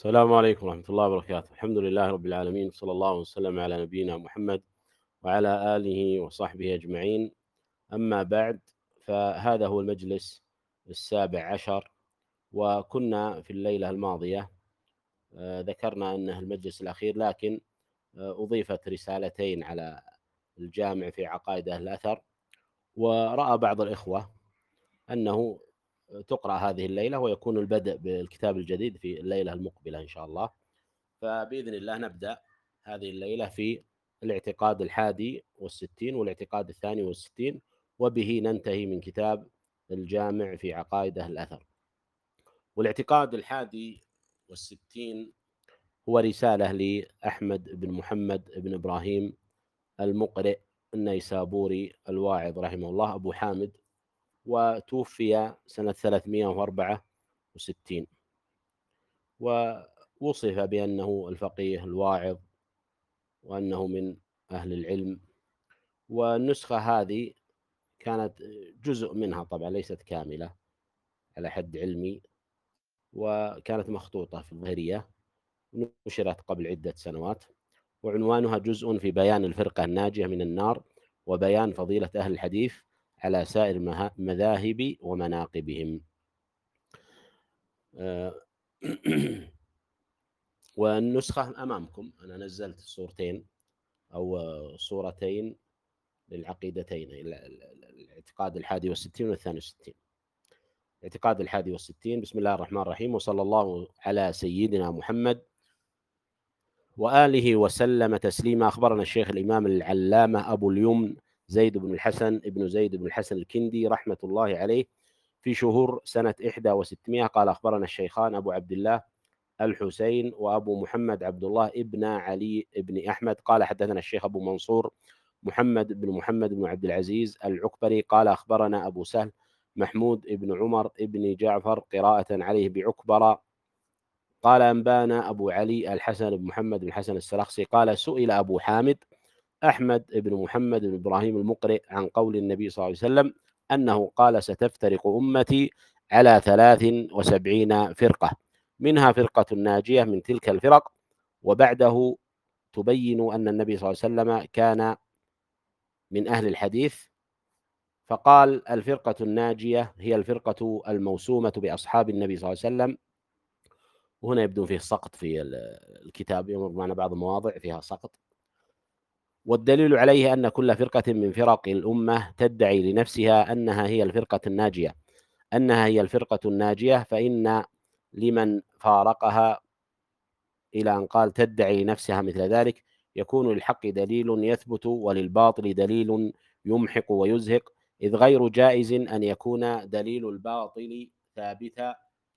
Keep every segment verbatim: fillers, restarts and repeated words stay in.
السلام عليكم ورحمة الله وبركاته. الحمد لله رب العالمين، صلى الله وسلم على نبينا محمد وعلى آله وصحبه أجمعين. أما بعد، فهذا هو المجلس السابع عشر، وكنا في الليلة الماضية آه، ذكرنا أنه المجلس الأخير، لكن آه، أضيفت رسالتين على الجامع في عقائد أهل الأثر، ورأى بعض الإخوة أنه تقرأ هذه الليلة ويكون البدء بالكتاب الجديد في الليلة المقبلة إن شاء الله. فبإذن الله نبدأ هذه الليلة في الاعتقاد الحادي والستين والاعتقاد الثاني والستين، وبه ننتهي من كتاب الجامع في عقائد أهل الأثر. والاعتقاد الحادي والستين هو رسالة لأحمد بن محمد بن إبراهيم المقرئ النيسابوري الواعظ رحمه الله، أبو حامد، وتوفي سنة ثلاثمائة وأربعة وستين، ووصف بأنه الفقيه الواعظ وأنه من أهل العلم. والنسخة هذه كانت جزء منها طبعا ليست كاملة على حد علمي، وكانت مخطوطة في الظهرية، نشرت قبل عدة سنوات، وعنوانها جزء في بيان الفرقة الناجية من النار وبيان فضيلة أهل الحديث على سائر المذاهب ومناقبهم. والنسخة أمامكم، أنا نزلت صورتين أو صورتين للعقيدتين، الاعتقاد الحادي والستين والثاني والستين. الاعتقاد الحادي والستين: بسم الله الرحمن الرحيم، وصلى الله على سيدنا محمد وآله وسلم تسليما. أخبرنا الشيخ الإمام العلامة أبو اليمن زيد بن الحسن ابن زيد بن الحسن الكندي رحمة الله عليه في شهور سنة إحدى وستمائة قال: أخبرنا الشيخان أبو عبد الله الحسين وأبو محمد عبد الله ابن علي ابن أحمد قال: حدثنا الشيخ أبو منصور محمد بن محمد بن عبد العزيز العكبري قال: أخبرنا أبو سهل محمود بن عمر بن جعفر قراءة عليه بعكبر قال: أنبانا أبو علي الحسن بن محمد بن الحسن السلخسي قال: سئل أبو حامد أحمد بن محمد بن إبراهيم المقرئ عن قول النبي صلى الله عليه وسلم أنه قال: ستفترق أمتي على ثلاث وسبعين فرقة، منها فرقة ناجية من تلك الفرق، وبعده تبين أن النبي صلى الله عليه وسلم كان من أهل الحديث، فقال: الفرقة الناجية هي الفرقة الموسومة بأصحاب النبي صلى الله عليه وسلم. وهنا يبدو فيه سقط في الكتاب، يمر معنا بعض المواضع فيها سقط. والدليل عليه أن كل فرقة من فرق الأمة تدعي لنفسها أنها هي الفرقة الناجية أنها هي الفرقة الناجية فإن لمن فارقها إلى أن قال تدعي لنفسها مثل ذلك يكون للحق دليل يثبت وللباطل دليل يمحق ويزهق، إذ غير جائز أن يكون دليل الباطل ثابتا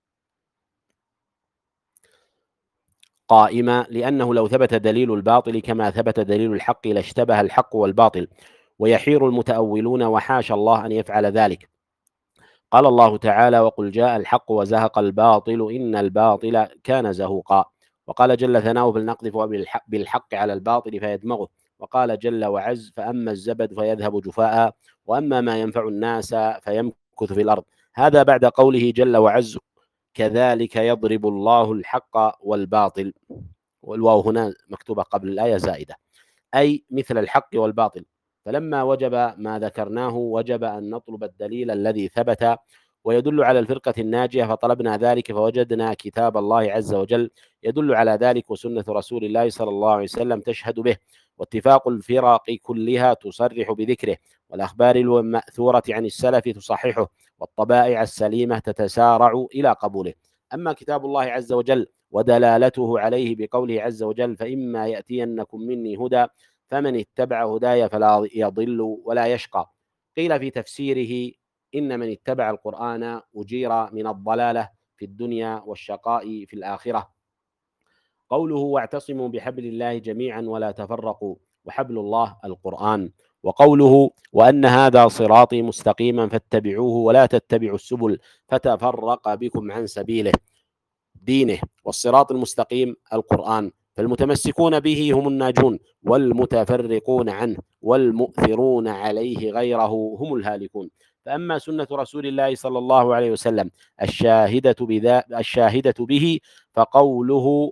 قائمة، لأنه لو ثبت دليل الباطل كما ثبت دليل الحق لاشتبه الحق والباطل ويحير المتأولون، وحاشا الله أن يفعل ذلك. قال الله تعالى: وقل جاء الحق وزهق الباطل إن الباطل كان زهوقا. وقال جل ثناؤه: فلنقذف بالحق على الباطل فيدمغه. وقال جل وعز: فأما الزبد فيذهب جفاء وأما ما ينفع الناس فيمكث في الأرض. هذا بعد قوله جل وعز: كذلك يضرب الله الحق والباطل. والواو هنا مكتوبة قبل الآية زائدة، أي مثل الحق والباطل. فلما وجب ما ذكرناه وجب أن نطلب الدليل الذي ثبت ويدل على الفرقة الناجية، فطلبنا ذلك فوجدنا كتاب الله عز وجل يدل على ذلك، وسنة رسول الله صلى الله عليه وسلم تشهد به، واتفاق الفرق كلها تصرح بذكره، والأخبار المأثورة عن السلف تصححه، والطبائع السليمة تتسارع إلى قبوله. أما كتاب الله عز وجل ودلالته عليه بقوله عز وجل: فإما يأتينكم مني هدى فمن اتبع هداي فلا يضل ولا يشقى، قيل في تفسيره: إن من اتبع القرآن أجير من الضلالة في الدنيا والشقاء في الآخرة. قوله: واعتصموا بحبل الله جميعا ولا تفرقوا، وحبل الله القرآن. وقوله: وأن هذا صراطي مستقيما فاتبعوه ولا تتبعوا السبل فتفرق بكم عن سبيله دينه. والصراط المستقيم القرآن. فالمتمسكون به هم الناجون، والمتفرقون عنه والمؤثرون عليه غيره هم الهالكون. فأما سنة رسول الله صلى الله عليه وسلم الشاهدة بذا الشاهدة به فقوله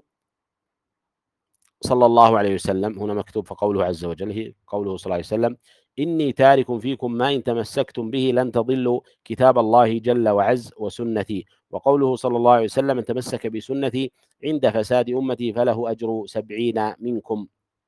صلى الله عليه وسلم، هنا مكتوب فقوله عز وجل، هي قوله صلى الله عليه وسلم: إني تارك فيكم ما إن تمسكتم به لن تضلوا كتاب الله جل وعز وسنتي. وقوله صلى الله عليه وسلم: من تمسك بسنتي عند فساد أمتي فله أجر سبعين منكم.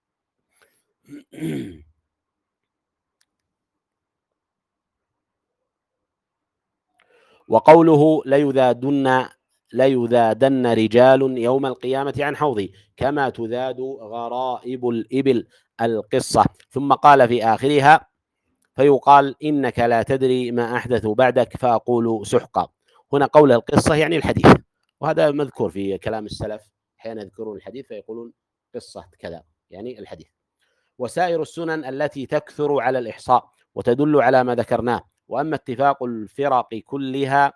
وقوله ليذادن ليذادن رجال يوم القيامة عن حوضي كما تذاد غرائب الإبل، القصة. ثم قال في آخرها: فيقال إنك لا تدري ما أحدث بعدك فأقول سحقا. هنا قول القصة يعني الحديث، وهذا مذكور في كلام السلف، حين يذكرون الحديث فيقولون قصة كذا يعني الحديث. وسائر السنن التي تكثر على الإحصاء وتدل على ما ذكرناه. وأما اتفاق الفرق كلها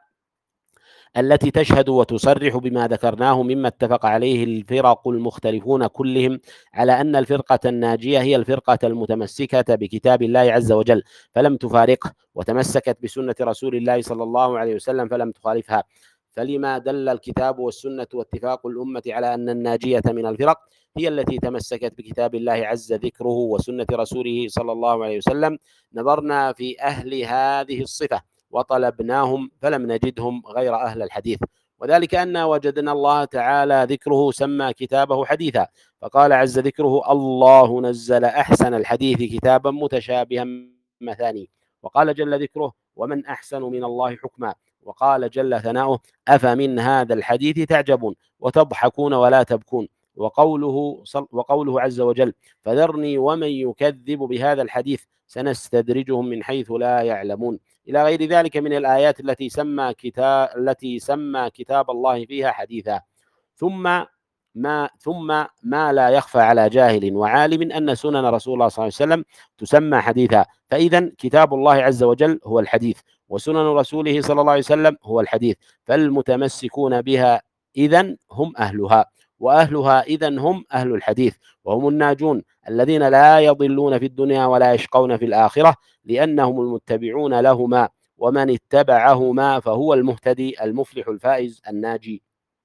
التي تشهد وتصرح بما ذكرناه مما اتفق عليه الفرق المختلفون كلهم على أن الفرقة الناجية هي الفرقة المتمسكة بكتاب الله عز وجل فلم تفارقه، وتمسكت بسنة رسول الله صلى الله عليه وسلم فلم تخالفها. فلما دل الكتاب والسنة واتفاق الأمة على أن الناجية من الفرق هي التي تمسكت بكتاب الله عز ذكره وسنة رسوله صلى الله عليه وسلم، نظرنا في أهل هذه الصفة وطلبناهم فلم نجدهم غير أهل الحديث. وذلك أن وجدنا الله تعالى ذكره سمى كتابه حديثا، فقال عز ذكره: الله نزل أحسن الحديث كتابا متشابها مثاني. وقال جل ذكره: ومن أحسن من الله حكما. وقال جل ثناؤه: أفمن هذا الحديث تعجبون وتضحكون ولا تبكون. وقوله, وقوله عز وجل: فذرني ومن يكذب بهذا الحديث سنستدرجهم من حيث لا يعلمون، إلى غير ذلك من الآيات التي سمى كتاب التي سمى كتاب الله فيها حديثا. ثم ما ثم ما لا يخفى على جاهل وعالم أن سنن رسول الله صلى الله عليه وسلم تسمى حديثا. فإذا كتاب الله عز وجل هو الحديث، وسنن رسوله صلى الله عليه وسلم هو الحديث، فالمتمسكون بها إذن هم أهلها، وأهلها إذن هم أهل الحديث، وهم الناجون الذين لا يضلون في الدنيا ولا يشقون في الآخرة، لأنهم المتبعون لهما، ومن اتبعهما فهو المهتدي المفلح الفائز الناجي.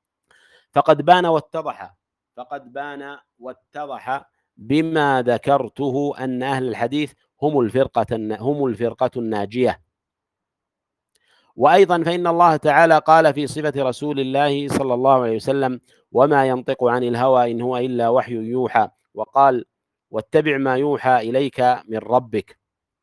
فقد بان واتضح فقد بان واتضح بما ذكرته أن أهل الحديث هم الفرقة هم الفرقة الناجية. وأيضا فإن الله تعالى قال في صفة رسول الله صلى الله عليه وسلم: وما ينطق عن الهوى إن هو إلا وحي يوحى. وقال: واتبع ما يوحى إليك من ربك.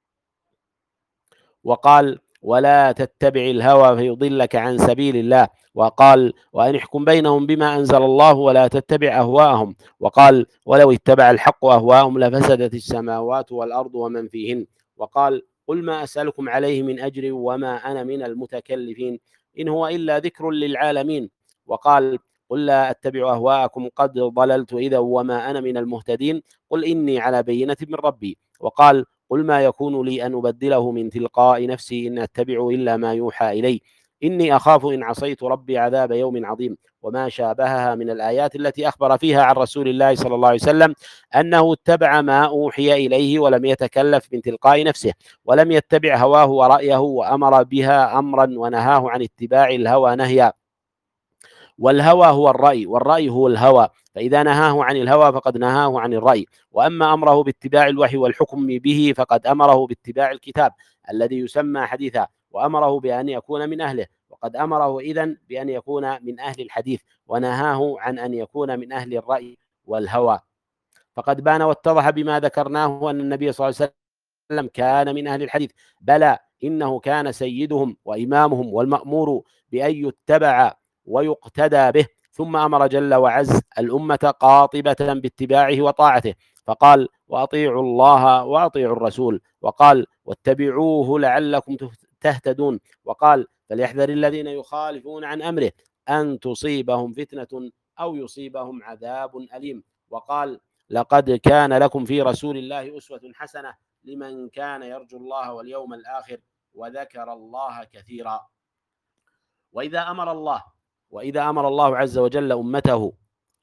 وقال: ولا تتبع الهوى فيضلك عن سبيل الله. وقال: وأن احكم بينهم بما أنزل الله ولا تتبع أهواءهم. وقال: ولو اتبع الحق أهواءهم لفسدت السماوات والأرض ومن فيهن. وقال: قل ما أسألكم عليه من أجر وما أنا من المتكلفين إن هو إلا ذكر للعالمين. وقال: قل لا أتبع أهواءكم قد ضللت إذا وما أنا من المهتدين قل إني على بينة من ربي. وقال: قل ما يكون لي أن أبدله من تلقاء نفسي إن أتبع إلا ما يوحى إلي إني أخاف إن عصيت ربي عذاب يوم عظيم. وما شابهها من الآيات التي أخبر فيها عن رسول الله صلى الله عليه وسلم أنه اتبع ما أوحي إليه ولم يتكلف من تلقاء نفسه، ولم يتبع هواه ورأيه، وأمر بها أمرا ونهاه عن اتباع الهوى نهيا. والهوى هو الرأي، والرأي هو الهوى، فإذا نهاه عن الهوى فقد نهاه عن الرأي. وأما أمره باتباع الوحي والحكم به فقد أمره باتباع الكتاب الذي يسمى حديثا، وأمره بأن يكون من أهله، وقد أمره إذن بأن يكون من أهل الحديث، ونهاه عن أن يكون من أهل الرأي والهوى. فقد بان واتضح بما ذكرناه أن النبي صلى الله عليه وسلم كان من أهل الحديث، بلى إنه كان سيدهم وإمامهم والمأمور بأن يتبع ويقتدى به. ثم أمر جل وعز الأمة قاطبة باتباعه وطاعته، فقال: وأطيعوا الله وأطيعوا الرسول. وقال: واتبعوه لعلكم تهتدون. وقال: فليحذر الذين يخالفون عن أمره أن تصيبهم فتنة أو يصيبهم عذاب أليم. وقال: لقد كان لكم في رسول الله أسوة حسنة لمن كان يرجو الله واليوم الآخر وذكر الله كثيرا. وإذا أمر الله وإذا أمر الله عز وجل أمته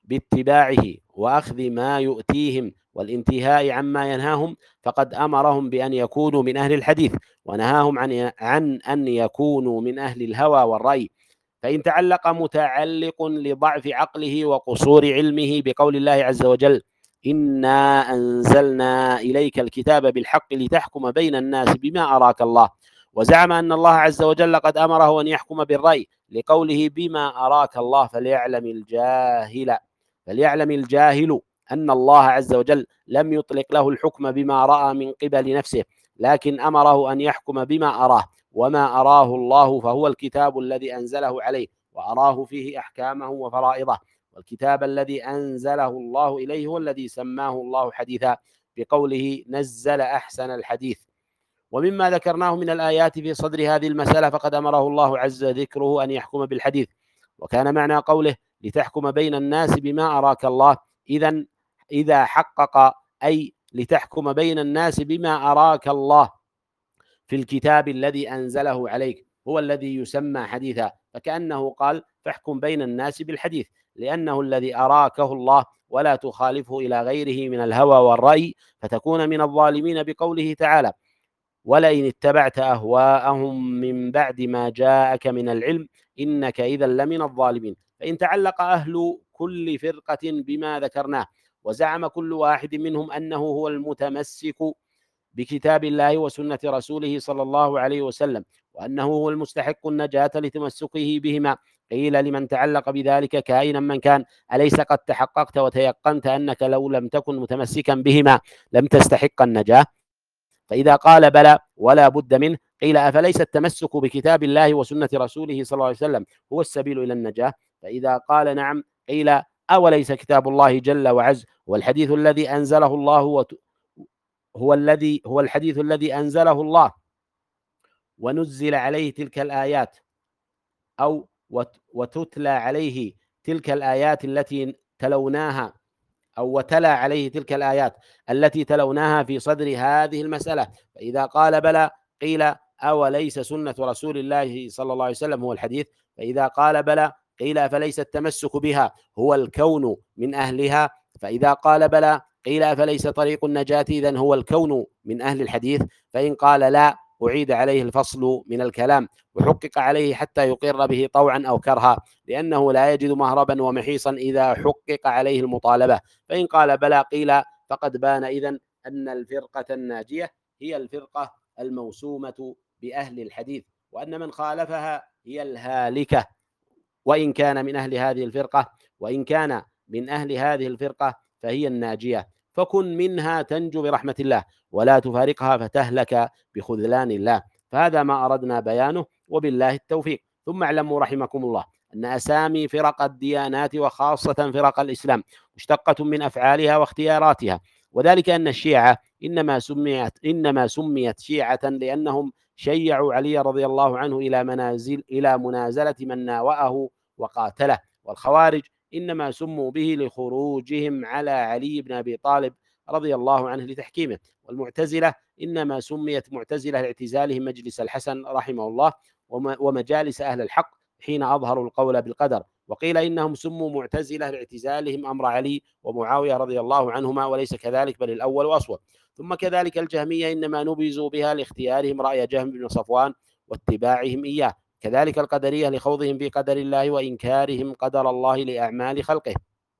باتباعه وأخذ ما يؤتيهم والانتهاء عما ينهاهم، فقد أمرهم بأن يكونوا من أهل الحديث، ونهاهم عن عن أن يكونوا من أهل الهوى والرأي. فإن تعلق متعلق لضعف عقله وقصور علمه بقول الله عز وجل: إنا أنزلنا إليك الكتاب بالحق لتحكم بين الناس بما أراك الله، وزعم أن الله عز وجل قد أمره أن يحكم بالرأي لقوله: بما أراك الله فليعلم الجاهل فليعلم الجاهل أن الله عز وجل لم يطلق له الحكم بما رأى من قبل نفسه، لكن أمره أن يحكم بما أراه، وما أراه الله فهو الكتاب الذي أنزله عليه وأراه فيه أحكامه وفرائضه، والكتاب الذي أنزله الله إليه هو الذي سماه الله حديثا بقوله: نزل أحسن الحديث. ومما ذكرناه من الآيات في صدر هذه المسألة، فقد أمره الله عز ذكره أن يحكم بالحديث، وكان معنى قوله: لتحكم بين الناس بما أراك الله، إذن إذا حقق أي لتحكم بين الناس بما أراك الله في الكتاب الذي أنزله عليك هو الذي يسمى حديثا، فكأنه قال: فاحكم بين الناس بالحديث، لأنه الذي أراكه الله، ولا تخالفه إلى غيره من الهوى والرأي فتكون من الظالمين، بقوله تعالى: ولئن اتبعت أهواءهم من بعد ما جاءك من العلم إنك إذا لمن الظالمين. فإن تعلق أهل كل فرقة بما ذكرناه، وزعم كل واحد منهم أنه هو المتمسك بكتاب الله وسنة رسوله صلى الله عليه وسلم، وأنه هو المستحق النجاة لتمسكه بهما، قيل لمن تعلق بذلك كائنا من كان: أليس قد تحققت وتيقنت أنك لو لم تكن متمسكا بهما لم تستحق النجاة؟ فإذا قال: بلى ولا بد منه، قيل: أفليس التمسك بكتاب الله وسنة رسوله صلى الله عليه وسلم هو السبيل إلى النجاة؟ فإذا قال: نعم، قيل: أوليس كتاب الله جل وعز والحديث الذي أنزله الله هو الذي هو الحديث الذي أنزله الله ونزل عليه تلك الآيات، أو وتتلى عليه تلك الآيات التي تلوناها، أو وتلا عليه تلك الآيات التي تلوناها في صدر هذه المسألة؟ فإذا قال: بلى، قيل: أوليس سنة رسول الله صلى الله عليه وسلم هو الحديث؟ فإذا قال: بلى، قيل: فليس التمسك بها هو الكون من أهلها؟ فإذا قال: بلى، قيل: فليس طريق النجاة إذن هو الكون من أهل الحديث؟ فإن قال: لا، أعيد عليه الفصل من الكلام وحقق عليه حتى يقر به طوعا أو كرها، لأنه لا يجد مهربا ومحيصا إذا حقق عليه المطالبة. فإن قال: بلى، قيل: فقد بان إذن أن الفرقة الناجية هي الفرقة الموسومة بأهل الحديث، وأن من خالفها هي الهالكة، وإن كان من أهل هذه الفرقة وإن كان من أهل هذه الفرقة فهي الناجية، فكن منها تنجو برحمة الله، ولا تفارقها فتهلك بخذلان الله. فهذا ما أردنا بيانه، وبالله التوفيق. ثم اعلموا رحمكم الله أن أسامي فرق الديانات وخاصة فرق الإسلام مشتقة من أفعالها واختياراتها، وذلك أن الشيعة إنما سميت إنما سميت شيعة لأنهم شيعوا علي رضي الله عنه إلى منازل إلى منازلة من ناوأه وقاتله، والخوارج إنما سموا به لخروجهم على علي بن أبي طالب رضي الله عنه لتحكيمه، والمعتزلة إنما سميت معتزلة لاعتزالهم مجلس الحسن رحمه الله ومجالس أهل الحق حين أظهروا القول بالقدر، وقيل إنهم سموا معتزلة لاعتزالهم أمر علي ومعاوية رضي الله عنهما، وليس كذلك بل الأول وأصوب. ثم كذلك الجهمية إنما نبذوا بها لاختيارهم رأي جهم بن صفوان واتباعهم إياه، كذلك القدرية لخوضهم في قدر الله وإنكارهم قدر الله لأعمال خلقه.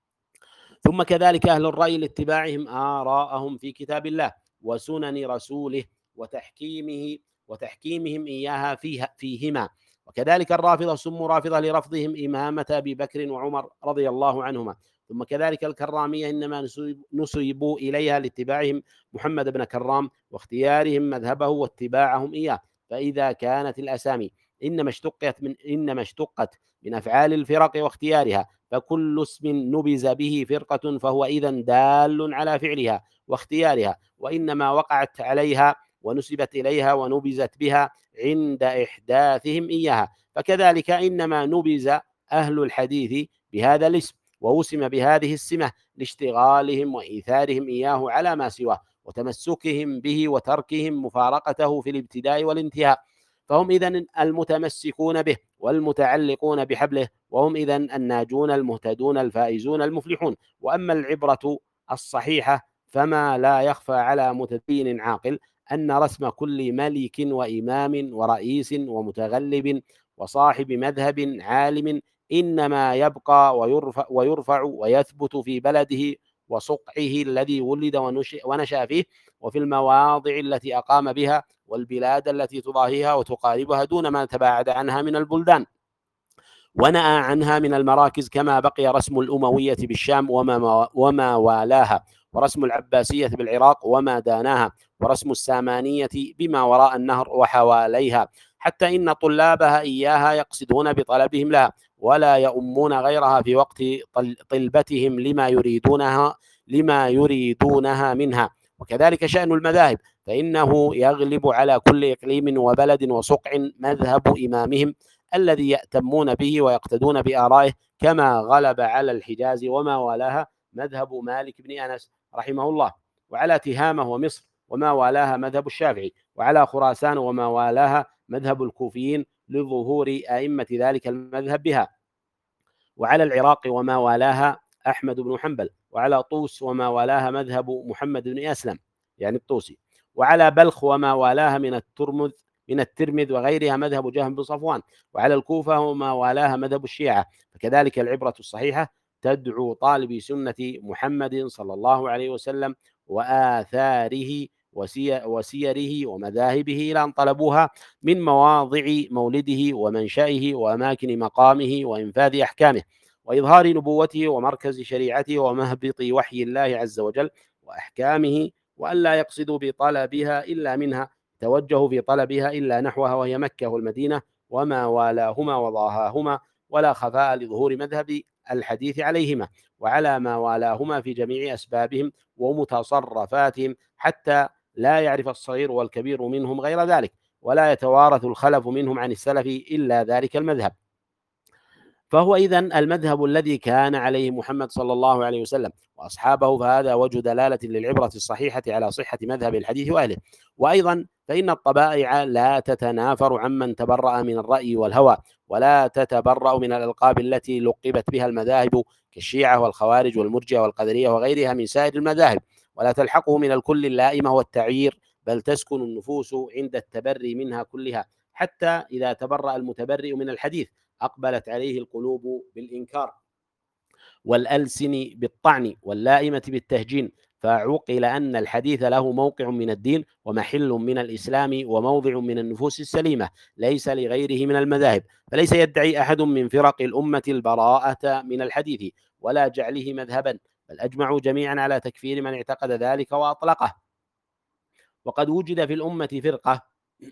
ثم كذلك أهل الرأي لاتباعهم آراءهم في كتاب الله وسنن رسوله وتحكيمه وتحكيمهم إياها فيها فيهما. وكذلك الرافضة سموا رافضة لرفضهم إمامة أبي بكر وعمر رضي الله عنهما. ثم كذلك الكرامية إنما نسبوا إليها لاتباعهم محمد بن كرام واختيارهم مذهبه واتباعهم إياه. فإذا كانت الأسامي إنما اشتقت من إنما اشتقت من أفعال الفرق واختيارها، فكل اسم نبذ به فرقة فهو إذن دال على فعلها واختيارها، وإنما وقعت عليها ونسبت إليها ونبذت بها عند إحداثهم إياها. فكذلك إنما نبذ أهل الحديث بهذا الاسم ووسم بهذه السمة لاشتغالهم وإيثارهم إياه على ما سواه وتمسكهم به وتركهم مفارقته في الابتداء والانتهاء، فهم إذن المتمسكون به والمتعلقون بحبله وهم إذن الناجون المهتدون الفائزون المفلحون. وأما العبرة الصحيحة فما لا يخفى على متدين عاقل أن رسم كل ملك وإمام ورئيس ومتغلب وصاحب مذهب عالم إنما يبقى ويرفع, ويرفع ويثبت في بلده وصقعه الذي ولد ونشأ فيه، وفي المواضع التي أقام بها، والبلاد التي تضاهيها وتقاربها، دون ما تباعد عنها من البلدان ونأى عنها من المراكز، كما بقي رسم الأموية بالشام وما, وما والاها، ورسم العباسية بالعراق وما داناها، ورسم السامانية بما وراء النهر وحواليها، حتى إن طلابها إياها يقصدون بطلبهم لها ولا يؤمون غيرها في وقت طلبتهم لما يريدونها لما يريدونها منها. وكذلك شأن المذاهب، فإنه يغلب على كل إقليم وبلد وصقع مذهب إمامهم الذي يأتمون به ويقتدون بآرائه، كما غلب على الحجاز وما والاها مذهب مالك بن أنس رحمه الله، وعلى تهامة ومصر وما والاها مذهب الشافعي، وعلى خراسان وما والاها مذهب الكوفيين لظهور أئمة ذلك المذهب بها، وعلى العراق وما والاها أحمد بن حنبل، وعلى طوس وما والاها مذهب محمد بن أسلم يعني الطوسي، وعلى بلخ وما والاها من الترمذ من الترمذ وغيرها مذهب جهم بن صفوان، وعلى الكوفة وما والاها مذهب الشيعة. فكذلك العبرة الصحيحة تدعو طالب سنة محمد صلى الله عليه وسلم وآثاره وسيره ومذاهبه إلى أن طلبوها من مواضع مولده ومنشأه وأماكن مقامه وإنفاذ أحكامه وإظهار نبوته ومركز شريعته ومهبط وحي الله عز وجل وأحكامه، وأن لا يقصدوا بطلبها إلا منها، توجهوا في طلبها إلا نحوها، وهي مكة والمدينة وما والاهما وضاهاهما، ولا خفاء لظهور مذهب الحديث عليهما وعلى ما والاهما في جميع أسبابهم ومتصرفاتهم، حتى لا يعرف الصغير والكبير منهم غير ذلك، ولا يتوارث الخلف منهم عن السلف إلا ذلك المذهب. فهو إذن المذهب الذي كان عليه محمد صلى الله عليه وسلم وأصحابه، فهذا وجه دلالة للعبرة الصحيحة على صحة مذهب الحديث وأهله. وأيضا فإن الطبائع لا تتنافر عمن تبرأ من الرأي والهوى، ولا تتبرأ من الألقاب التي لقبت بها المذاهب كالشيعة والخوارج والمرجئة والقدرية وغيرها من سائر المذاهب، ولا تلحقه من الكل اللائمة والتعيير، بل تسكن النفوس عند التبري منها كلها، حتى إذا تبرأ المتبرئ من الحديث أقبلت عليه القلوب بالإنكار والألسن بالطعن واللائمة بالتهجين، فعقل أن الحديث له موقع من الدين ومحل من الإسلام وموضع من النفوس السليمة ليس لغيره من المذاهب. فليس يدعي أحد من فرق الأمة البراءة من الحديث ولا جعله مذهبا، بل أجمعوا جميعا على تكفير من اعتقد ذلك وأطلقه. وقد وجد في الأمة فرقة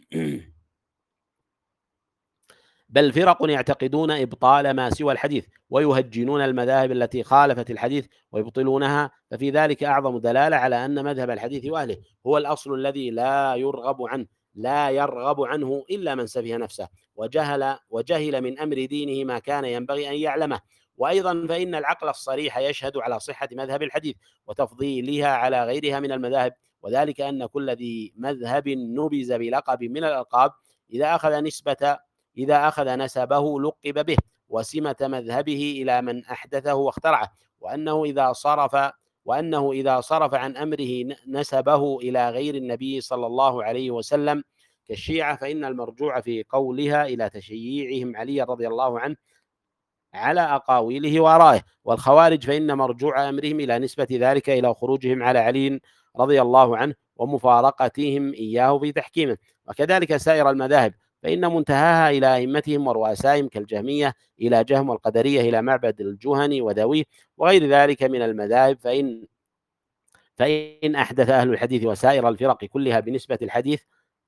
بل فرق يعتقدون إبطال ما سوى الحديث ويهجنون المذاهب التي خالفت الحديث ويبطلونها، ففي ذلك أعظم دلالة على أن مذهب الحديث وأهله هو الأصل الذي لا يرغب عنه لا يرغب عنه إلا من سفه نفسه وجهل وجهل من أمر دينه ما كان ينبغي أن يعلمه. وأيضا فإن العقل الصريح يشهد على صحة مذهب الحديث وتفضيلها على غيرها من المذاهب، وذلك أن كل ذي مذهب نبز بلقب من الألقاب إذا أخذ نسبة إذا أخذ نسبه لقب به وسمة مذهبه إلى من أحدثه واخترعه، وأنه إذا صرف وأنه إذا صرف عن أمره نسبه إلى غير النبي صلى الله عليه وسلم كالشيعة، فإن المرجوع في قولها إلى تشييعهم علي رضي الله عنه على أقاويله وآرائه، والخوارج فإن مرجوع أمرهم إلى نسبة ذلك إلى خروجهم على علي رضي الله عنه ومفارقتهم إياه في تحكيمه. وكذلك سائر المذاهب فإن منتهاها إلى أئمتهم ورؤسائهم كالجهمية إلى جهم، والقدرية إلى معبد الجهني وذويه وغير ذلك من المذاهب، فإن فإن أحدث أهل الحديث وسائر الفرق كلها بنسبة الحديث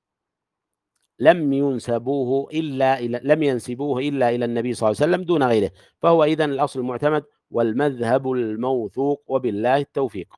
لم ينسبوه إلا إلى لم ينسبوه إلا إلى النبي صلى الله عليه وسلم دون غيره، فهو إذن الأصل المعتمد والمذهب الموثوق، وبالله التوفيق.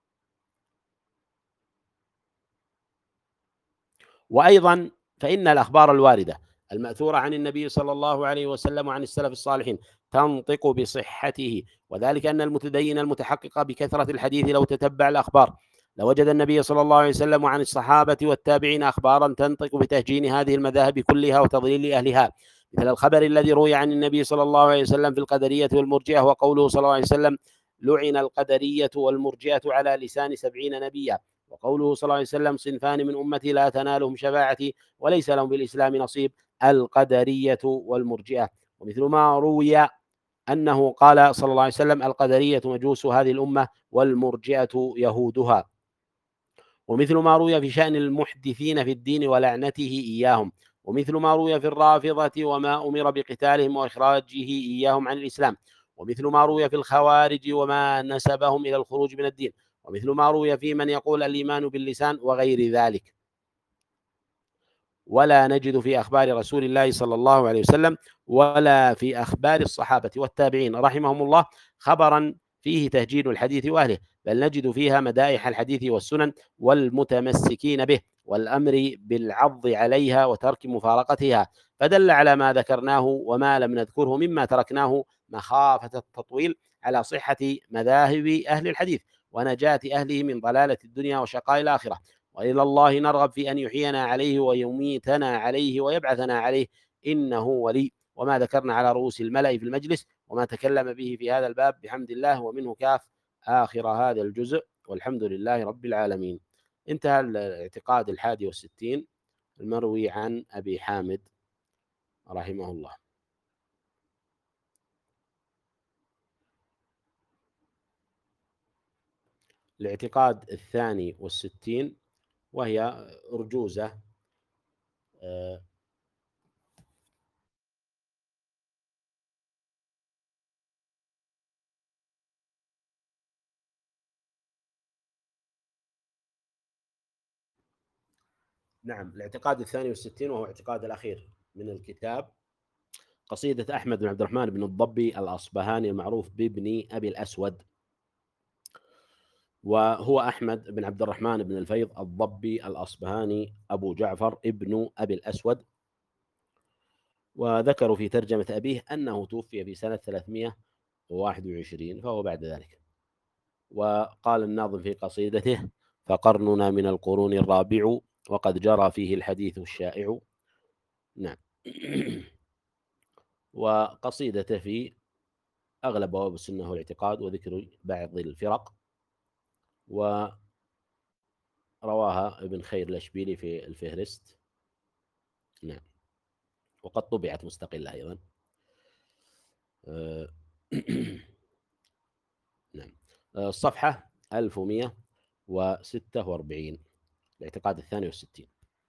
وأيضا فإن الأخبار الواردة المأثورة عن النبي صلى الله عليه وسلم وعن السلف الصالحين تنطق بصحته، وذلك أن المتدين المتحقق بكثرة الحديث لو تتبع الأخبار لوجد النبي صلى الله عليه وسلم وعن الصحابة والتابعين أخبارا تنطق بتهجين هذه المذاهب كلها وتضليل أهلها مثل الخبر الذي روي عن النبي صلى الله عليه وسلم في القدرية والمرجئة، وقوله صلى الله عليه وسلم: لعن القدرية والمرجئة على لسان سبعين نبيا. وقوله صلى الله عليه وسلم: صنفان من أمتي لا تنالهم شفاعتي وليس لهم في الإسلام نصيب، القدرية والمرجئة. ومثل ما روي أنه قال صلى الله عليه وسلم: القدرية مجوس هذه الأمة والمرجئة يهودها. ومثل ما روي في شأن المحدثين في الدين ولعنته إياهم. ومثل ما روي في الرافضة وما أمر بقتالهم وإخراجه إياهم عن الإسلام. ومثل ما روي في الخوارج وما نسبهم إلى الخروج من الدين. ومثل ما روي في من يقول الإيمان باللسان وغير ذلك. ولا نجد في أخبار رسول الله صلى الله عليه وسلم ولا في أخبار الصحابة والتابعين رحمهم الله خبرا فيه تهجين الحديث وأهله، بل نجد فيها مدائح الحديث والسنن والمتمسكين به والأمر بالعض عليها وترك مفارقتها، فدل على ما ذكرناه وما لم نذكره مما تركناه مخافة التطويل على صحة مذاهب أهل الحديث ونجاة أهله من ضلالة الدنيا وشقاء الآخرة. وإلى الله نرغب في أن يحيينا عليه ويميتنا عليه ويبعثنا عليه، إنه ولي. وما ذكرنا على رؤوس الملأ في المجلس وما تكلم به في هذا الباب بحمد الله ومنه كاف آخر هذا الجزء، والحمد لله رب العالمين. انتهى الاعتقاد الحادي والستين المروي عن أبي حامد رحمه الله. الاعتقاد الثاني والستين وهي أرجوزة آه نعم، الاعتقاد الثاني والستين وهو اعتقاد الأخير من الكتاب، قصيدة أحمد بن عبد الرحمن بن الضبي الأصبهاني المعروف بابن أبي الأسود. وهو أحمد بن عبد الرحمن بن الفيض الضبي الأصبهاني أبو جعفر ابن أبي الأسود. وذكروا في ترجمة أبيه أنه توفي في سنة ثلاثمائة وواحد وعشرين، فهو بعد ذلك. وقال الناظم في قصيدته: فقرننا من القرون الرابع وقد جرى فيه الحديث الشائع. نعم. وقصيدته في أغلب بواب السنة والاعتقاد وذكر بعض الفرق، ورواها ابن خير الأشبيلي في الفهرست. نعم. وقد طبعت مستقلة أيضا. أه نعم. الصفحة ألف ومئة وستة وأربعين، الاعتقاد الثاني والستين.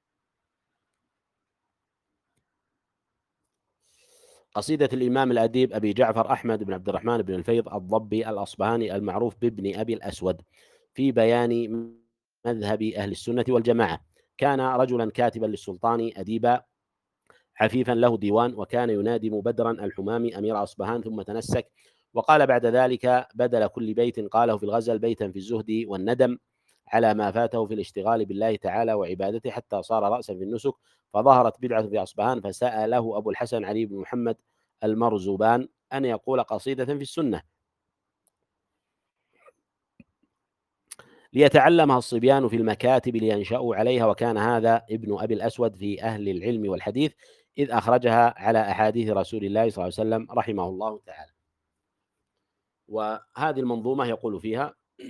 قصيدة الإمام الأديب أبي جعفر أحمد بن عبد الرحمن بن الفيض الضبي الأصبهاني المعروف بابن أبي الأسود في بيان مذهب أهل السنة والجماعة. كان رجلا كاتبا للسلطان أديبا عفيفا له ديوان، وكان ينادم بدرا الحمامي أمير أصبهان ثم تنسك، وقال بعد ذلك: بدل كل بيت قاله في الغزل بيتا في الزهد والندم على ما فاته في الاشتغال بالله تعالى وعبادته، حتى صار رأسا في النسك. فظهرت بدعة في أصبهان، فسأله أبو الحسن علي بن محمد المرزبان أن يقول قصيدة في السنة ليتعلمها الصبيان في المكاتب لينشأوا عليها، وكان هذا ابن أبي الأسود في أهل العلم والحديث، إذ أخرجها على أحاديث رسول الله صلى الله عليه وسلم رحمه الله تعالى. وهذه المنظومة يقول فيها: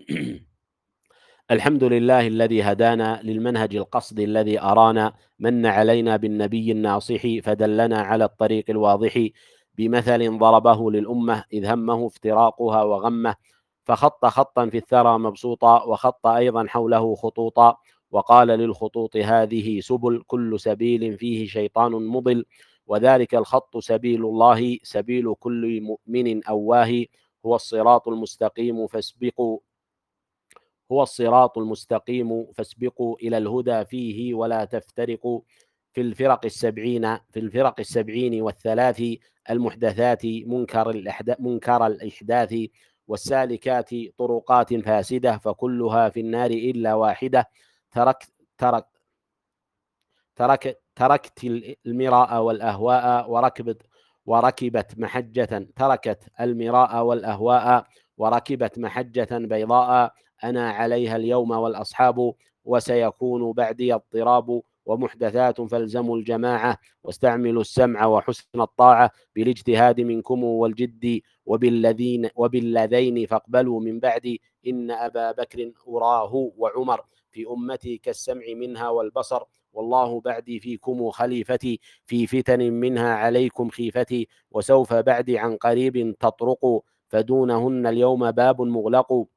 الحمد لله الذي هدانا للمنهج القصد الذي أرانا، من علينا بالنبي الناصح فدلنا على الطريق الواضح، بمثل ضربه للأمة إذ همه افتراقها وغمه، فخط خطا في الثرى مبسوطا وخط أيضا حوله خطوطا، وقال للخطوط هذه سبل كل سبيل فيه شيطان مضل، وذلك الخط سبيل الله سبيل كل مؤمن أواه، هو الصراط المستقيم فاسبقوا هو الصراط المستقيم فاسبقوا إلى الهدى فيه ولا تفترقوا، في الفرق السبعين في الفرق السبعين والثلاث المحدثات منكر الأحداث منكر الإحداث، والسالكات طرقات فاسدة فكلها في النار إلا واحدة، ترك ترك ترك تركت المراء والأهواء وركبت وركبت محجة تركت المراء والأهواء وركبت محجة بيضاء، أنا عليها اليوم والأصحاب وسيكون بعدي اضطراب، ومحدثات فالزموا الجماعة واستعملوا السمع وحسن الطاعة بالاجتهاد منكم والجد وبالذين وبالذين فاقبلوا من بعد إن أبا بكر أراه وعمر في أمتي كالسمع منها والبصر والله بعدي فيكم خليفتي في فتن منها عليكم خيفتي وسوف بعدي عن قريب تطرق فدونهن اليوم باب مغلق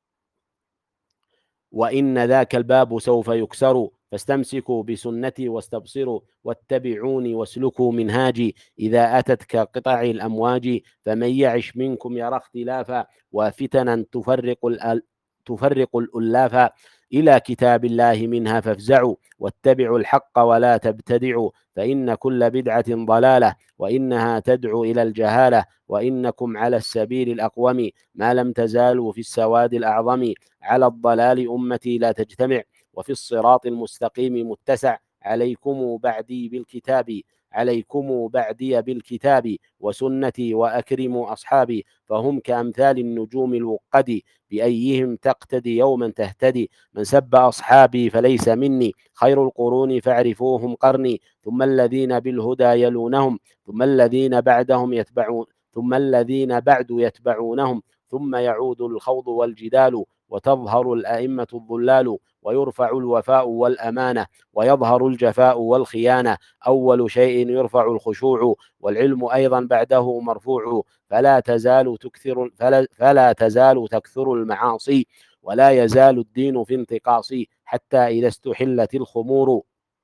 وإن ذاك الباب سوف يكسر فاستمسكوا بسنتي واستبصروا واتبعوني واسلكوا منهاجي إذا أتت كقطع الأمواج فمن يعش منكم يرى اختلافا وفتنا تفرق الأل تفرق الألاف إلى كتاب الله منها فافزعوا واتبعوا الحق ولا تبتدعوا فإن كل بدعة ضلالة وإنها تدعو إلى الجهالة وإنكم على السبيل الأقوم ما لم تزالوا في السواد الأعظم على الضلال أمتي لا تجتمع وفي الصراط المستقيم متسع عليكم بعدي بالكتاب عليكم بعدي بالكتاب وسنتي وأكرموا أصحابي فهم كأمثال النجوم الوقد بأيهم تقتدي يوما تهتدي من سب أصحابي فليس مني خير القرون فاعرفوهم قرني ثم الذين بالهدى يلونهم ثم الذين بعدهم يتبعون ثم الذين بعد يتبعونهم ثم يعود الخوض والجدال وتظهر الأئمة الضلال ويرفع الوفاء والأمانة ويظهر الجفاء والخيانة أول شيء يرفع الخشوع والعلم أيضا بعده مرفوع فلا تزال تكثر فلا, فلا تزال تكثر المعاصي ولا يزال الدين في انتقاص حتى إذا استحلت الخمور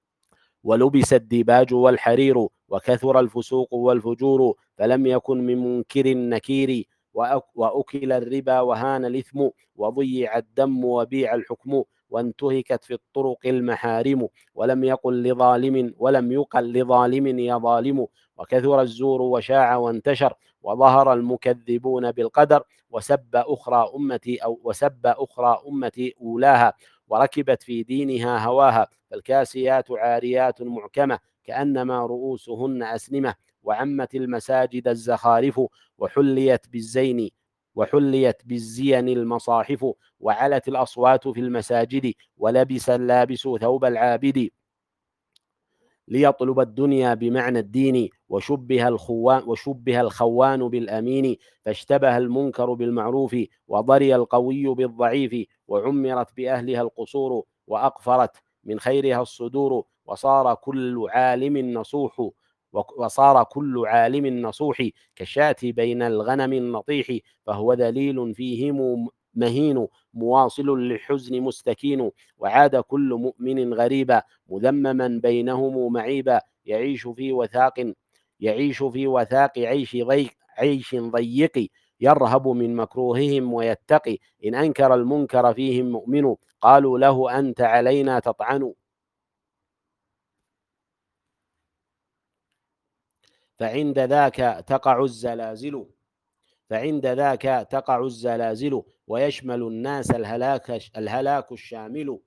ولبس الديباج والحرير وكثر الفسوق والفجور فلم يكن من منكر النكير وأكل الربا وهان الإثم وضيع الدم وبيع الحكم وانتهكت في الطرق المحارم ولم يقل لظالم ولم يقل لظالم يا ظالم وكثر الزور وشاع وانتشر وظهر المكذبون بالقدر وسب أخرى أمتي أو وسب أخرى أمتي أولاها وركبت في دينها هواها فالكاسيات عاريات معكمة كأنما رؤوسهن أسنمة وعمت المساجد الزخارف وحليت بالزين وحليت بالزين المصاحف وعلت الأصوات في المساجد ولبس اللابس ثوب العابد ليطلب الدنيا بمعنى الدين وشبه الخوان, وشبه الخوان بالأمين فاشتبه المنكر بالمعروف وضري القوي بالضعيف وعمرت بأهلها القصور وأقفرت من خيرها الصدور وصار كل عالم نصوح وصار كل عالم نصوح كالشاة بين الغنم النطيح فهو دليل فيهم مهين مواصل للحزن مستكين وعاد كل مؤمن غريبا مذمما بينهم معيبا يعيش في وثاق يعيش في وثاق عيش ضيق عيش ضيق يرهب من مكروههم ويتقي إن أنكر المنكر فيهم مؤمن قالوا له أنت علينا تطعن فعند ذاك تقع الزلازل فعند ذاك تقع الزلازل ويشمل الناس الهلاك, الهلاك الشامل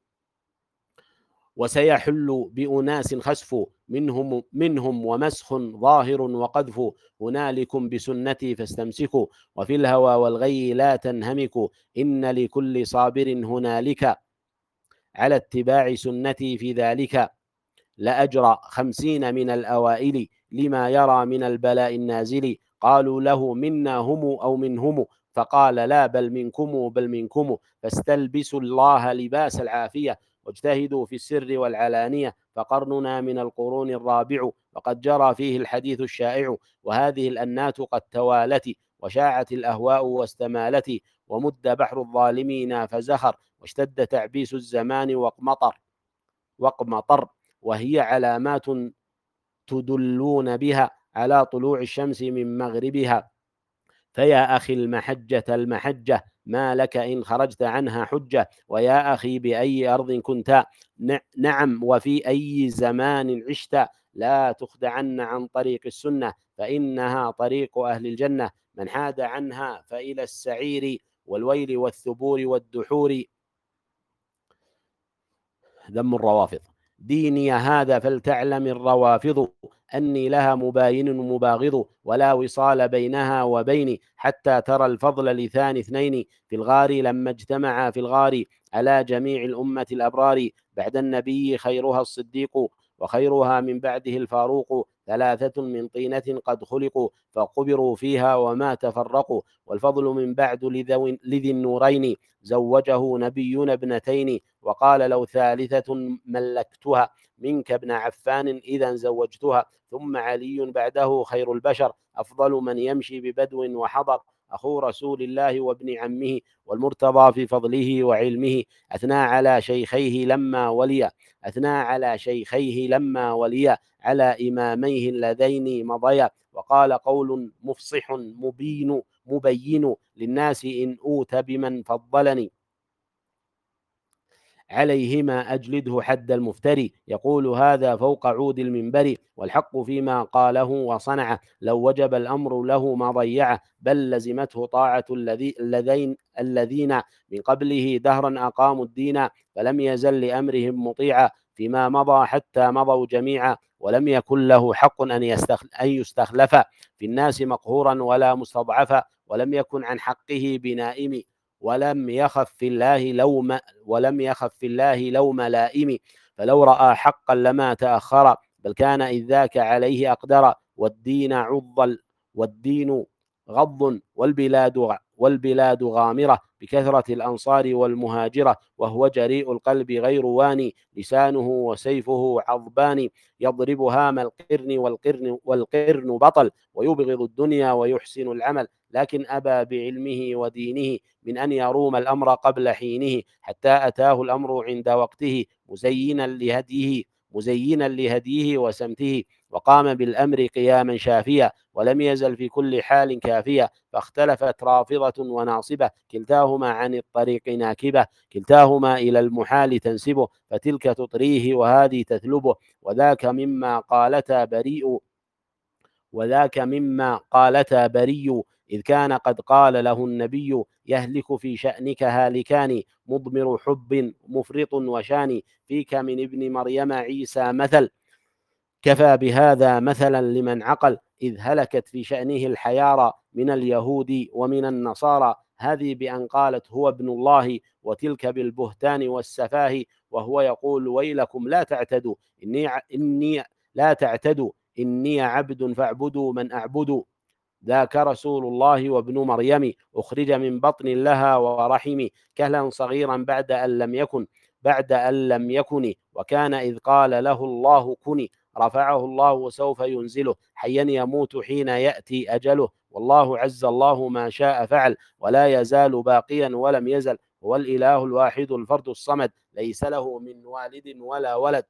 وسيحل بأناس خسف منهم, منهم ومسخ ظاهر وقذف هنالكم بسنتي فاستمسكوا وفي الهوى والغي لا تنهمكوا إن لكل صابر هنالك على اتباع سنتي في ذلك لأجر خمسين من الأوائل لما يرى من البلاء النازل قالوا له منا هم أو منهم فقال لا بل منكم بل منكم فاستلبسوا الله لباس العافية واجتهدوا في السر والعلانية فقرننا من القرون الرابع وقد جرى فيه الحديث الشائع وهذه الأنات قد توالت وشاعت الأهواء واستمالت ومد بحر الظالمين فزخر واشتد تعبيس الزمان وقمطر وقمطر وهي علامات تدلون بها على طلوع الشمس من مغربها فيا أخي المحجة المحجة ما لك إن خرجت عنها حجة ويا أخي بأي أرض كنت نعم وفي أي زمان عشت لا تخدعن عن طريق السنة فإنها طريق أهل الجنة من حاد عنها فإلى السعير والويل والثبور والدحور ذم الروافض ديني هذا فلتعلم الروافض أني لها مباين مباغض ولا وصال بينها وبيني حتى ترى الفضل لثاني اثنين في الغار لما اجتمعا في الغار على جميع الأمة الأبرار بعد النبي خيرها الصديق، وخيرها من بعده الفاروق، ثلاثة من طينة قد خلقوا فقبروا فيها وما تفرقوا، والفضل من بعد لذي النورين زوجه نبينا ابنتين، وقال لو ثالثة ملكتها منك ابن عفان إذا زوجتها، ثم علي بعده خير البشر أفضل من يمشي ببدو وحضر، أخو رسول الله وابن عمه والمرتضى في فضله وعلمه، أثنى على شيخيه لما ولي أثنى على شيخيه لما ولي على إماميه اللذين مضيا، وقال قول مفصح مبين مبين للناس إن أوت بمن فضلني عليهما أجلده حد المفتري، يقول هذا فوق عود المنبر، والحق فيما قاله وصنعه، لو وجب الأمر له ما ضيعه، بل لزمته طاعة الذي الذين الذين من قبله دهرا أقاموا الدين، فلم يزل لأمرهم مطيعا فيما مضى حتى مضوا جميعا، ولم يكن له حق أن يستخلف في الناس مقهورا ولا مستضعفا، ولم يكن عن حقه بنائم، ولم يخف في الله لوم ولم يخف في الله لوم لائم، فلو رأى حقا لما تأخر، بل كان إذ ذاك عليه أقدر، والدين عض والدين غض والبلاد والبلاد غامرة بكثرة الأنصار والمهاجرة، وهو جريء القلب غير واني، لسانه وسيفه عضبان، يضرب هام القرن والقرن والقرن بطل، ويبغض الدنيا ويحسن العمل، لكن أبى بعلمه ودينه من أن يروم الأمر قبل حينه، حتى أتاه الأمر عند وقته مزينا لهديه مزينا لهديه وسمته، وقام بالأمر قياما شافيا، ولم يزل في كل حال كافيا، فاختلفت رافضة وناصبة، كلتاهما عن الطريق ناكبة، كلتاهما إلى المحال تنسبه، فتلك تطريه وهذه تثلبه، وذاك مما قالتا بريء وذاك مما قالتا بري، إذ كان قد قال له النبي يهلك في شأنك هالكان، مضمر حب مفرط وشان، فيك من ابن مريم عيسى مثل، كفى بهذا مثلا لمن عقل، إذ هلكت في شأنه الحيارى من اليهود ومن النصارى، هذه بأن قالت هو ابن الله، وتلك بالبهتان والسفاه، وهو يقول ويلكم لا تعتدوا إني, إني لا تعتدوا إني عبد فاعبدوا من أعبد، ذاك رسول الله وابن مريم أخرج من بطن لها ورحم، كهلا صغيرا بعد أن لم يكن بعد أن لم يكن وكان إذ قال له الله كن، رفعه الله وسوف ينزله، حيا يموت حين يأتي أجله، والله عز الله ما شاء فعل، ولا يزال باقيا ولم يزل، هو الإله الواحد الفرد الصمد، ليس له من والد ولا ولد،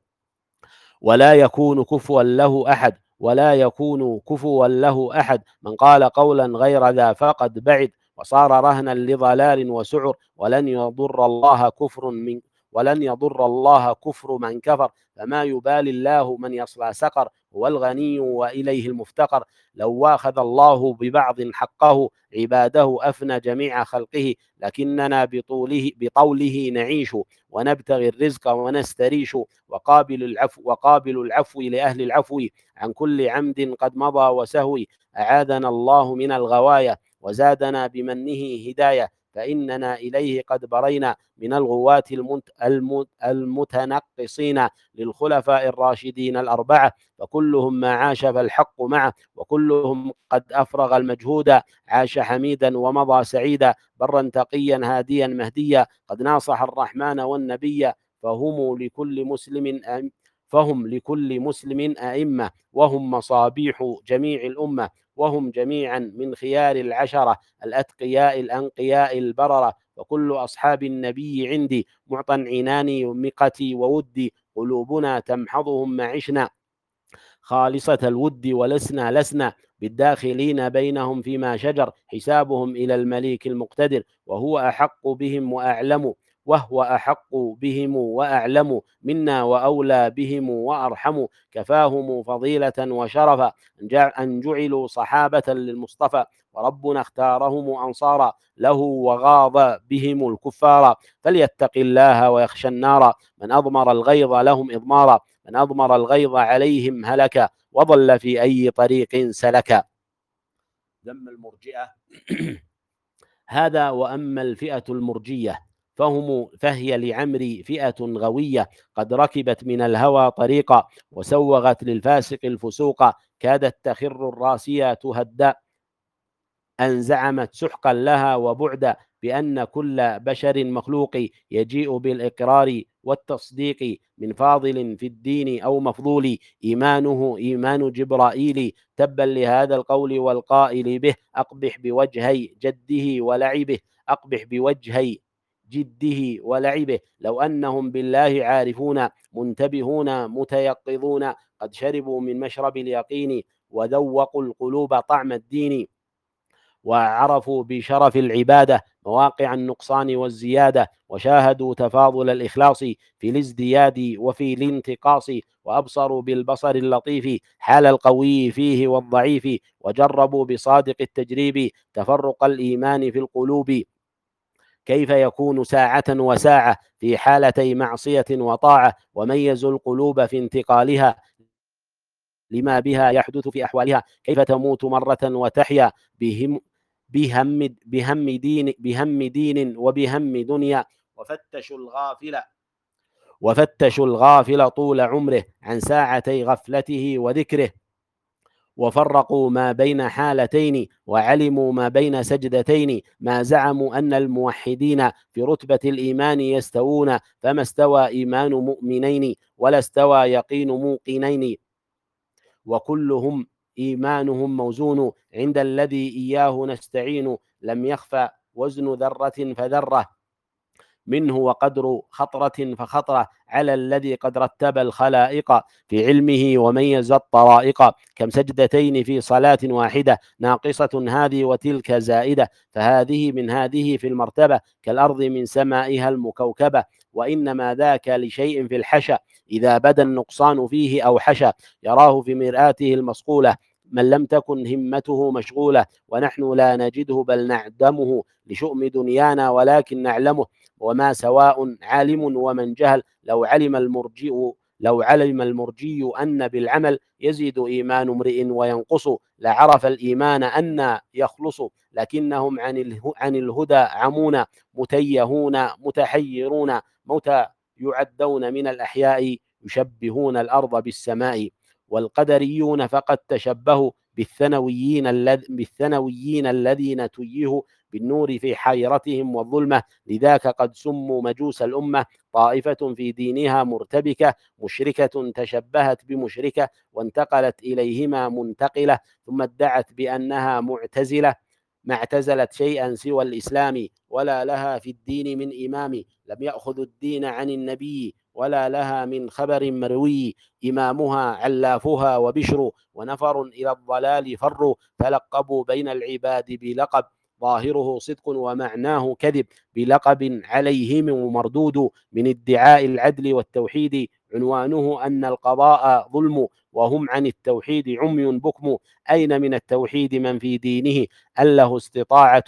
ولا يكون كفوا له أحد ولا يكون كفوا له أحد، من قال قولا غير ذا فقد بعد، وصار رهنا لضلال وسعر، ولن يضر الله كفر من ولن يضر الله كفر من كفر، فما يبالي الله من يصلى سقر، هو الغني وإليه المفتقر، لو واخذ الله ببعض حقه عباده أفنى جميع خلقه، لكننا بطوله بطوله نعيش ونبتغي الرزق ونستريش، وقابل العفو وقابل العفو لأهل العفو عن كل عمد قد مضى وسهو، أعاذنا الله من الغوايا وزادنا بمنه هداية، فإننا إليه قد برينا من الغواة المتنقصين للخلفاء الراشدين الأربعة، فكلهم ما عاش فالحق معه، وكلهم قد أفرغ المجهود عاش حميدا ومضى سعيدا، برا تقيا هاديا مهديا، قد ناصح الرحمن والنبي، فهم لكل مسلم فهم لكل مسلم أئمة، وهم مصابيح جميع الأمة، وهم جميعا من خيار العشرة الأتقياء الأنقياء البررة، وكل أصحاب النبي عندي معطى عناني ومقتي وودي، قلوبنا تمحضهم ما عشنا خالصة الود، ولسنا لسنا بالداخلين بينهم فيما شجر، حسابهم إلى المليك المقتدر، وهو أحق بهم وأعلم وهو أحق بهم وأعلم منا، وأولى بهم وأرحم، كفاهم فضيلة وشرفا أن جعلوا صحابة للمصطفى، وربنا اختارهم أنصارا له، وغاض بهم الكفار، فليتق الله ويخشى النار، من أضمر الغيظ لهم إضمارا، من أضمر الغيظ عليهم هلك، وضل في أي طريق سلك. ذم المرجئة. هذا وأما الفئة المرجية فهم فهي لعمري فئة غوية قد ركبت من الهوى طريقا وسوغت للفاسق الفسوق كادت تخر الراسية تهدى أن زعمت سحقا لها وبعدا بأن كل بشر مخلوق يجيء بالإقرار والتصديق من فاضل في الدين أو مفضول إيمانه إيمان جبرائيل تبا لهذا القول والقائل به أقبح بوجهي جده ولعبه أقبح بوجهي جده ولعبه لو أنهم بالله عارفون منتبهون متيقظون قد شربوا من مشرب اليقين وذوقوا القلوب طعم الدين وعرفوا بشرف العبادة مواقع النقصان والزيادة وشاهدوا تفاضل الإخلاص في الازدياد وفي الانتقاص وأبصروا بالبصر اللطيف حال القوي فيه والضعيف وجربوا بصادق التجريب تفرق الإيمان في القلوب كيف يكون ساعة وساعة في حالتي معصية وطاعة وميزوا القلوب في انتقالها لما بها يحدث في أحوالها كيف تموت مرة وتحيا بهم بهم بهم دين بهم دين وبهم دنيا وفتشوا الغافل وفتشوا الغافل طول عمره عن ساعتي غفلته وذكره وفرقوا ما بين حالتين وعلموا ما بين سجدتين ما زعموا أن الموحدين في رتبة الإيمان يستوون فما استوى إيمان مؤمنين ولا استوى يقين موقنين وكلهم إيمانهم موزون عند الذي إياه نستعين لم يخفى وزن ذرة فذرة منه وقدر خطرة فخطرة على الذي قد رتب الخلائق في علمه وميز الطرائق كم سجدتين في صلاة واحدة ناقصة هذه وتلك زائدة فهذه من هذه في المرتبة كالأرض من سمائها المكوكبة وإنما ذاك لشيء في الحشا إذا بدا النقصان فيه أو حشا يراه في مرآته المصقولة من لم تكن همته مشغولة ونحن لا نجده بل نعدمه لشؤم دنيانا ولكن نعلمه وما سواء عالم ومن جهل لو علم المرجئ لو علم المرجي أن بالعمل يزيد إيمان امرئ وينقص لعرف الإيمان أن يخلص لكنهم عن عن الهدى عمون متيهون متحيرون موتى يعدون من الأحياء يشبهون الأرض بالسماء والقدريون فقد تشبهوا بالثانويين بالثانويين الذين تيهوا بالنور في حيرتهم والظلمة لذاك قد سموا مجوس الأمة طائفة في دينها مرتبكة مشركة تشبهت بمشركة وانتقلت إليهما منتقلة ثم ادعت بأنها معتزلة ما اعتزلت شيئا سوى الإسلام ولا لها في الدين من إمام لم يأخذ الدين عن النبي ولا لها من خبر مروي إمامها علافها وبشر ونفر إلى الضلال فروا تلقبوا بين العباد بلقب ظاهره صدق ومعناه كذب بلقب عليهم مردود من ادعاء العدل والتوحيد عنوانه أن القضاء ظلم وهم عن التوحيد عمي بكم أين من التوحيد من في دينه أن له استطاعة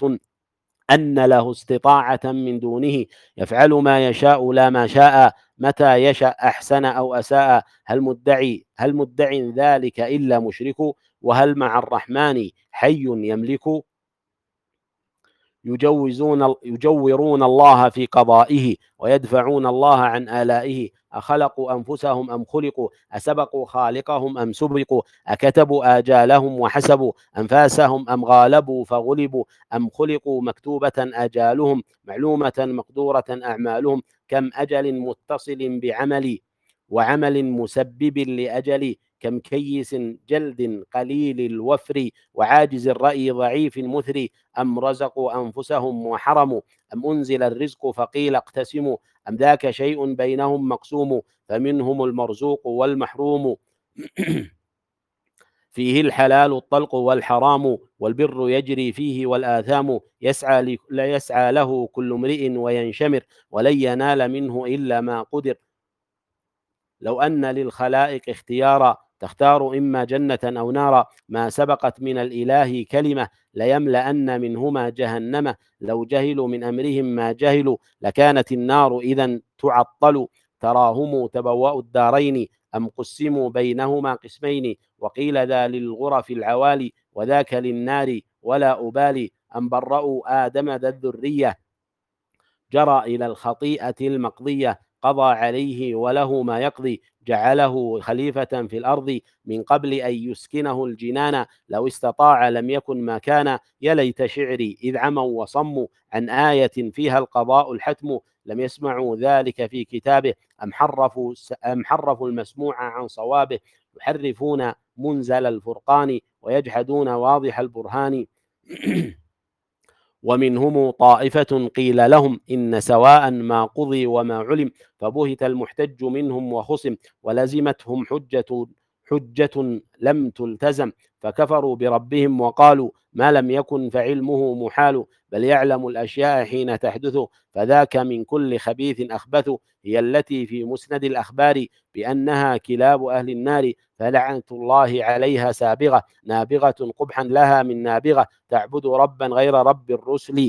أن له استطاعة من دونه يفعل ما يشاء لا ما شاء متى يشاء أحسن أو أساء هل مدعي هل مدعي ذلك إلا مشرك وهل مع الرحمن حي يملك يجوزون يجورون الله في قضائه ويدفعون الله عن آلائه أخلقوا أنفسهم أم خلقوا أسبقوا خالقهم أم سبقوا أكتبوا آجالهم وحسبوا أنفاسهم أم غالبوا فغلبوا أم خلقوا مكتوبة أجالهم معلومة مقدورة أعمالهم كم أجل متصل بعمل وعمل مسبب لأجل كم كيس جلد قليل الوفر وعاجز الرأي ضعيف مثري أم رزقوا أنفسهم وحرموا أم أنزل الرزق فقيل اقتسموا أم ذاك شيء بينهم مقسوم فمنهم المرزوق والمحروم فيه الحلال الطلق والحرام والبر يجري فيه والآثام يسعى, لا يسعى له كل امرئ وينشمر ولن ينال منه إلا ما قدر لو أن للخلائق اختيارا تختار إما جنة أو نارا ما سبقت من الإله كلمة ليملأن منهما جهنم لو جهلوا من أمرهم ما جهلوا لكانت النار إذا تعطل تراهم تبوأوا الدارين أم قسموا بينهما قسمين وقيل ذا للغرف العوالي وذاك للنار ولا أبالي أم برأوا آدم ذا الذرية جرى إلى الخطيئة المقضية قضى عليه وله ما يقضي، جعله خليفة في الأرض من قبل أن يسكنه الجنان، لو استطاع لم يكن ما كان، يا ليت شعري إذ عموا وصموا عن آية فيها القضاء الحتم، لم يسمعوا ذلك في كتابه، أم حرفوا أم حرفوا المسموع عن صوابه، يحرفون منزل الفرقان ويجحدون واضح البرهان. ومنهم طائفة قيل لهم إن سواء ما قضي وما علم، فبهت المحتج منهم وخصم، ولزمتهم حجة حجة لم تلتزم، فكفروا بربهم وقالوا ما لم يكن فعلمه محال، بل يعلم الأشياء حين تحدث، فذاك من كل خبيث أخبث، هي التي في مسند الأخبار بأنها كلاب أهل النار، فلعنة الله عليها سابغة، نابغة قبحا لها من نابغة، تعبد ربا غير رب الرسل،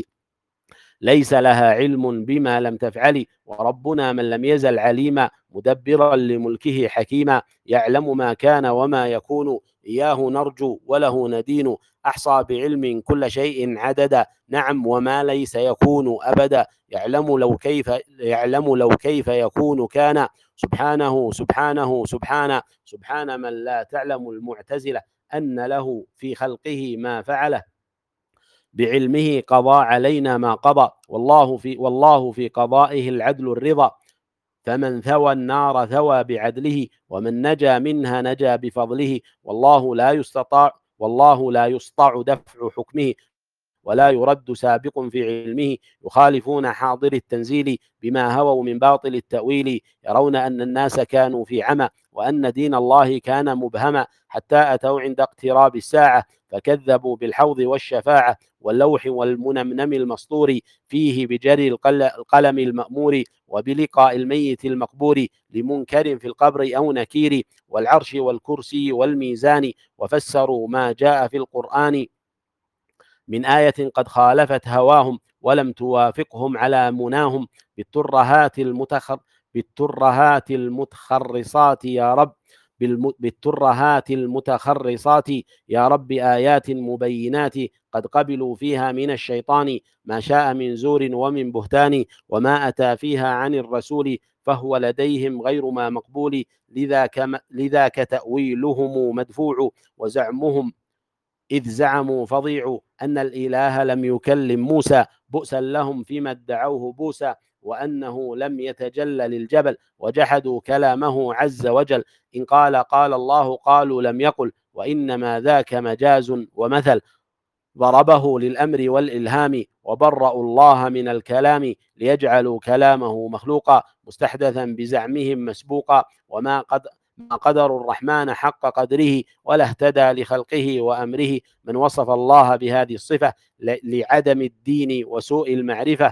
ليس لها علم بما لم تفعل، وربنا من لم يزل عليما مدبرا لملكه حكيما، يعلم ما كان وما يكون، إياه نرجو وله ندين، أحصى بعلم كل شيء عددا، نعم وما ليس يكون أبدا، يعلم لو كيف يعلم لو كيف يكون كان، سبحانه سبحانه سبحانه سبحان من لا تعلم المعتزلة أن له في خلقه ما فعله، بعلمه قضى علينا ما قضى، والله في والله في قضائه العدل الرضا، فمن ثوى النار ثوى بعدله، ومن نجا منها نجا بفضله، والله لا يستطاع والله لا يسطع دفع حكمه، ولا يرد سابق في علمه، يخالفون حاضر التنزيل بما هووا من باطل التأويل، يرون أن الناس كانوا في عمى، وأن دين الله كان مبهما، حتى أتوا عند اقتراب الساعة فكذبوا بالحوض والشفاعة واللوح والمنمنم المسطور، فيه بجري القلم المأمور، وبلقاء الميت المقبور، لمنكر في القبر أو نكير، والعرش والكرسي والميزان، وفسروا ما جاء في القرآن من آية قد خالفت هواهم ولم توافقهم على مناهم، بالترهات المتخر بالترهات المتخرصات يا رب بالترهات المتخرصات يا رب، آيات مبينات قد قبلوا فيها من الشيطان ما شاء من زور ومن بهتان، وما أتى فيها عن الرسول فهو لديهم غير ما مقبول، لذاك, لذاك تأويلهم مدفوع، وزعمهم إذ زعموا فضيع أن الإله لم يكلم موسى، بؤسا لهم فيما ادعوه بوسى، وأنه لم يتجلى للجبل، وجحدوا كلامه عز وجل، إن قال قال الله قالوا لم يقل، وإنما ذاك مجاز ومثل، ضربه للأمر والإلهام، وبرأوا الله من الكلام، ليجعلوا كلامه مخلوقا مستحدثا بزعمهم مسبوقا، وما قد ما قدر الرحمن حق قدره، ولا اهتدى لخلقه وأمره من وصف الله بهذه الصفة لعدم الدين وسوء المعرفة،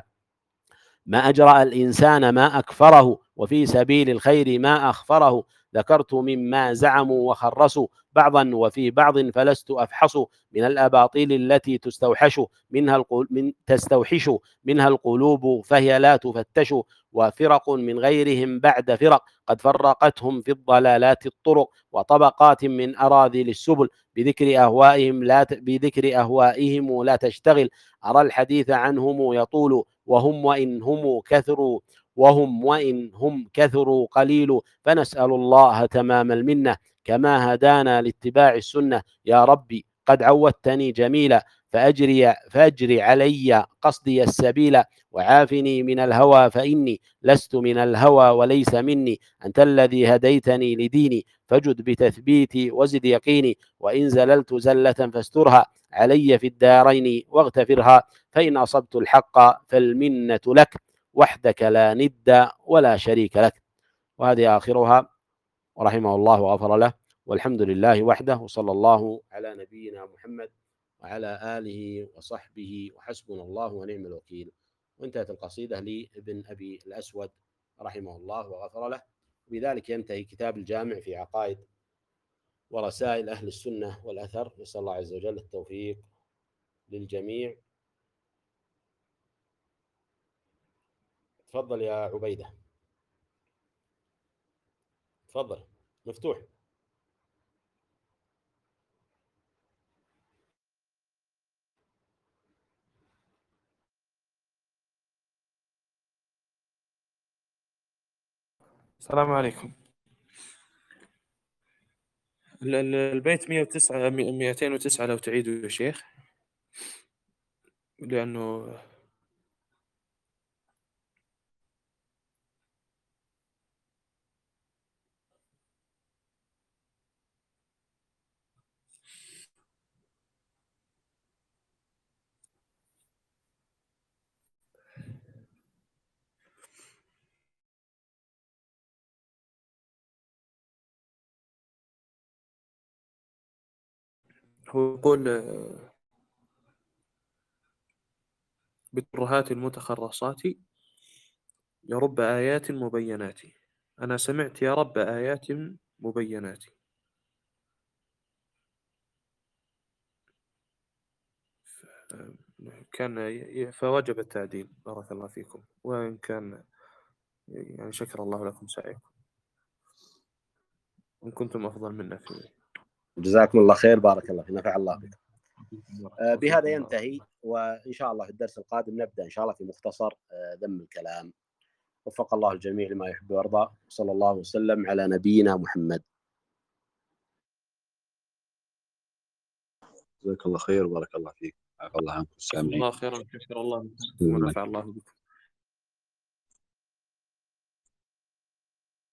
ما أجرأ الإنسان ما أكفره، وفي سبيل الخير ما أخفره، ذكرت مما زعموا وخرسوا بعضا وفي بعض فلست أفحص، من الأباطيل التي تستوحش منها من تستوحش منها القلوب فهي لا تفتش، وفرق من غيرهم بعد فرق قد فرقتهم في الضلالات الطرق، وطبقات من أراذل السبل بذكر أهوائهم لا بذكر أهوائهم لا تشتغل، أرى الحديث عنهم يطول، وهم وإن هم كثروا وهم وإن هم كثروا قليل، فنسأل الله تمام المنة كما هدانا لاتباع السنة، يا ربي قد عودتني جميلا، فأجري, فأجري علي قصدي السبيل، وعافني من الهوى فإني لست من الهوى وليس مني، أنت الذي هديتني لديني، فجد بتثبيتي وزد يقيني، وإن زللت زلة فاسترها علي في الدارين واغتفرها، فإن أصبت الحق فالمنة لك وحدك لا ند ولا شريك لك. وهذه آخرها، ورحمه الله وغفر له، والحمد لله وحده، وصلى الله على نبينا محمد وعلى آله وصحبه، وحسبنا الله ونعم الوكيل. وانتهت القصيدة لابن أبي الأسود رحمه الله وغفر له. بذلك ينتهي كتاب الجامع في عقائد ورسائل أهل السنة والأثر، نسأل الله عز وجل التوفيق للجميع. تفضل يا عبيدة، تفضل، مفتوح. السلام عليكم. ال- ال- البيت مئة وتسعة مئ- مئتين وتسعة لو تعيدوا يا شيخ، لأنه هو يقول آه، بالترهات المتخرصات يا رب آيات مبينات. أنا سمعت يا رب آيات مبينات. آه، كان ي- فوجب التعديل، بارك الله فيكم، وإن كان يعني شكر الله لكم سعيكم، إن كنتم أفضل منا في. جزاكم الله خير، بارك الله فيك، نفع الله بك. آه، بهذا وفيكم بارك ينتهي، الله. وإن شاء الله في الدرس القادم نبدأ إن شاء الله في مختصر آه، ذم الكلام. وفق الله الجميع لما يحب ويرضى، صلى الله وسلم على نبينا محمد. جزاك الله خير وبارك الله فيك، عفى الله عنكم جزاكم السامعين. الله خيرا، شكر الله لكم ونفع الله بكم.